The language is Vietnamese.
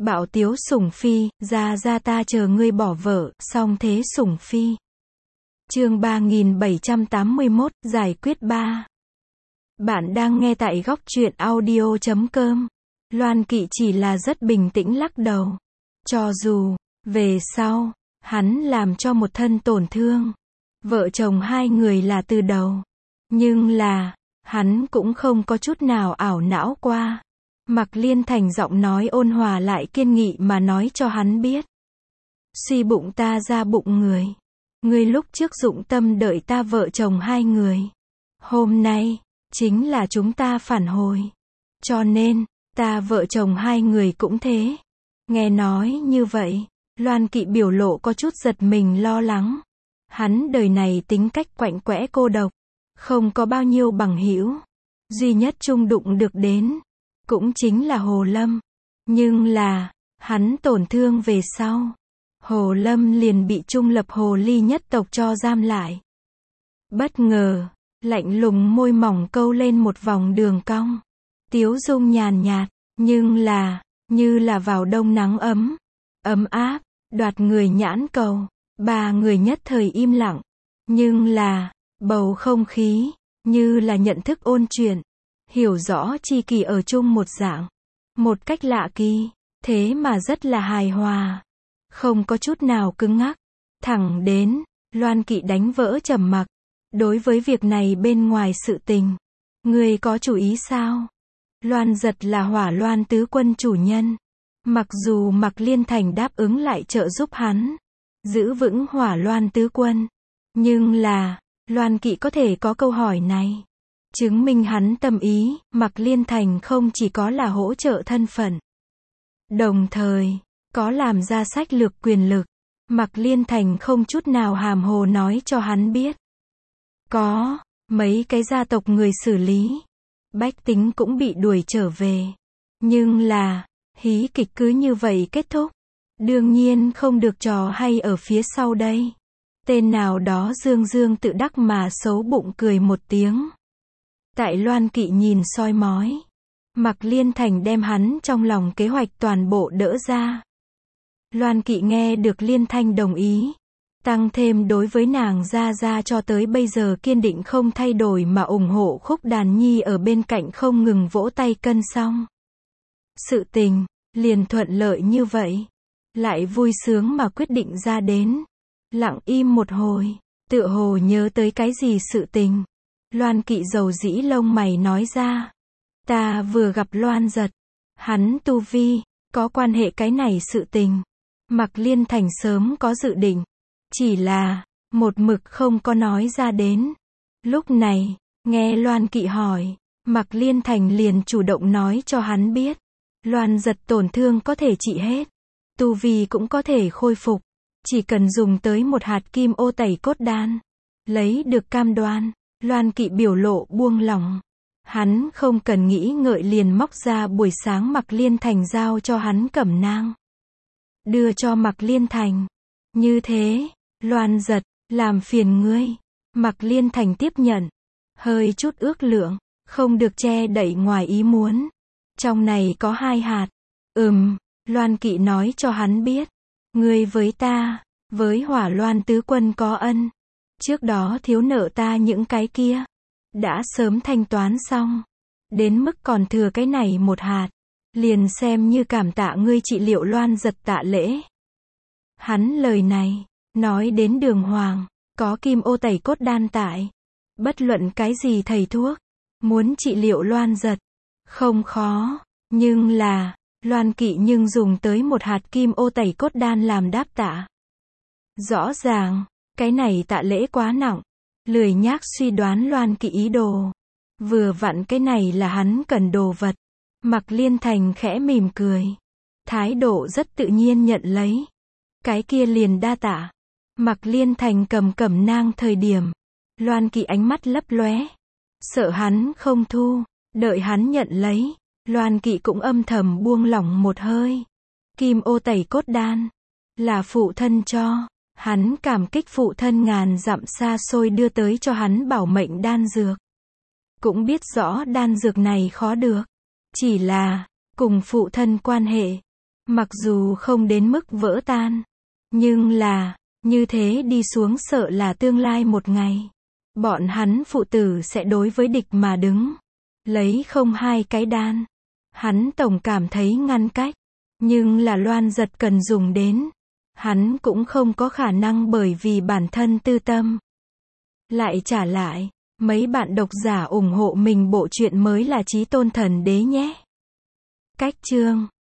Bảo Tiếu Sủng Phi, ra ta chờ ngươi bỏ vợ, song thế Sủng Phi. Chương 3781, giải quyết 3. Bạn đang nghe tại góc truyện audio.com. Loan Kỵ chỉ là rất bình tĩnh lắc đầu. Cho dù, về sau, hắn làm cho một thân tổn thương. Vợ chồng hai người là từ đầu. Nhưng là, hắn cũng không có chút nào ảo não qua. Mạc Liên Thành giọng nói ôn hòa lại kiên nghị mà nói cho hắn biết. Suy bụng ta ra bụng người. Ngươi lúc trước dụng tâm đợi ta vợ chồng hai người. Hôm nay, chính là chúng ta phản hồi. Cho nên, ta vợ chồng hai người cũng thế. Nghe nói như vậy, Loan Kỵ biểu lộ có chút giật mình lo lắng. Hắn đời này tính cách quạnh quẽ cô độc. Không có bao nhiêu bằng hữu. Duy nhất chung đụng được đến. Cũng chính là Hồ Lâm. Nhưng là, hắn tổn thương về sau. Hồ Lâm liền bị trung lập hồ ly nhất tộc cho giam lại. Bất ngờ, lạnh lùng môi mỏng câu lên một vòng đường cong. Tiếu dung nhàn nhạt, nhưng là, như là vào đông nắng ấm. Ấm áp, đoạt người nhãn cầu. Ba người nhất thời im lặng. Nhưng là, bầu không khí, như là nhận thức ôn chuyện. Hiểu rõ chi kỳ ở chung một dạng. Một cách lạ kỳ, thế mà rất là hài hòa. Không có chút nào cứng ngắc. Thẳng đến, Loan Kỵ đánh vỡ trầm mặc. Đối với việc này bên ngoài sự tình. Ngươi có chủ ý sao? Loan Giật là Hỏa Loan tứ quân chủ nhân. Mặc dù Mạc Liên Thành đáp ứng lại trợ giúp hắn. Giữ vững Hỏa Loan tứ quân. Nhưng là, Loan Kỵ có thể có câu hỏi này. Chứng minh hắn tâm ý, Mạc Liên Thành không chỉ có là hỗ trợ thân phận. Đồng thời, có làm ra sách lược quyền lực. Mạc Liên Thành không chút nào hàm hồ nói cho hắn biết. Có, mấy cái gia tộc người xử lý. Bách tính cũng bị đuổi trở về. Nhưng là, hí kịch cứ như vậy kết thúc. Đương nhiên không được trò hay ở phía sau đây. Tên nào đó dương dương tự đắc mà xấu bụng cười một tiếng. Tại Loan Kỵ nhìn soi mói. Mạc Liên Thành đem hắn trong lòng kế hoạch toàn bộ đỡ ra. Loan Kỵ nghe được Liên Thanh đồng ý. Tăng thêm đối với nàng ra cho tới bây giờ kiên định không thay đổi mà ủng hộ Khúc Đàn Nhi ở bên cạnh không ngừng vỗ tay cân xong. Sự tình, liền thuận lợi như vậy. Lại vui sướng mà quyết định ra đến. Lặng im một hồi, tựa hồ nhớ tới cái gì sự tình. Loan Kỵ dầu dĩ lông mày nói ra. Ta vừa gặp Loan Giật. Hắn tu vi, có quan hệ cái này sự tình. Mạc Liên Thành sớm có dự định. Chỉ là, một mực không có nói ra đến. Lúc này, nghe Loan Kỵ hỏi, Mạc Liên Thành liền chủ động nói cho hắn biết. Loan Giật tổn thương có thể trị hết. Tu vi cũng có thể khôi phục. Chỉ cần dùng tới một hạt kim ô tẩy cốt đan. Lấy được cam đoan. Loan Kỵ biểu lộ buông lỏng. Hắn không cần nghĩ ngợi liền móc ra buổi sáng Mạc Liên Thành giao cho hắn cẩm nang. Đưa cho Mạc Liên Thành. Như thế, Loan Giật, làm phiền ngươi. Mạc Liên Thành tiếp nhận. Hơi chút ước lượng, không được che đậy ngoài ý muốn. Trong này có 2 hạt. Loan Kỵ nói cho hắn biết. Ngươi với ta, với Hỏa Loan tứ quân có ân. Trước đó thiếu nợ ta những cái kia. Đã sớm thanh toán xong. Đến mức còn thừa cái này một hạt. Liền xem như cảm tạ ngươi trị liệu Loan Giật tạ lễ. Hắn lời này, nói đến đường hoàng. Có kim ô tẩy cốt đan tại. Bất luận cái gì thầy thuốc. Muốn trị liệu Loan Giật. Không khó. Nhưng là, Loan Kỵ nhưng dùng tới một hạt kim ô tẩy cốt đan làm đáp tạ. Rõ ràng, cái này tạ lễ quá nặng. Lười nhác suy đoán Loan Kỵ ý đồ. Vừa vặn cái này là hắn cần đồ vật. Mạc Liên Thành khẽ mỉm cười. Thái độ rất tự nhiên nhận lấy. Cái kia liền đa tạ. Mạc Liên Thành cầm cẩm nang thời điểm. Loan Kỵ ánh mắt lấp lóe. Sợ hắn không thu. Đợi hắn nhận lấy. Loan Kỵ cũng âm thầm buông lỏng một hơi. Kim ô tẩy cốt đan. Là phụ thân cho. Hắn cảm kích phụ thân ngàn dặm xa xôi đưa tới cho hắn bảo mệnh đan dược. Cũng biết rõ đan dược này khó được. Chỉ là, cùng phụ thân quan hệ. Mặc dù không đến mức vỡ tan, nhưng là, như thế đi xuống sợ là tương lai một ngày, bọn hắn phụ tử sẽ đối với địch mà đứng. Lấy không hai cái đan. Hắn tổng cảm thấy ngăn cách. Nhưng là loan giật cần dùng đến. Hắn cũng không có khả năng bởi vì bản thân tư tâm. Lại trả lại, mấy bạn độc giả ủng hộ mình bộ truyện mới là Chí Tôn Thần Đế nhé. Cách chương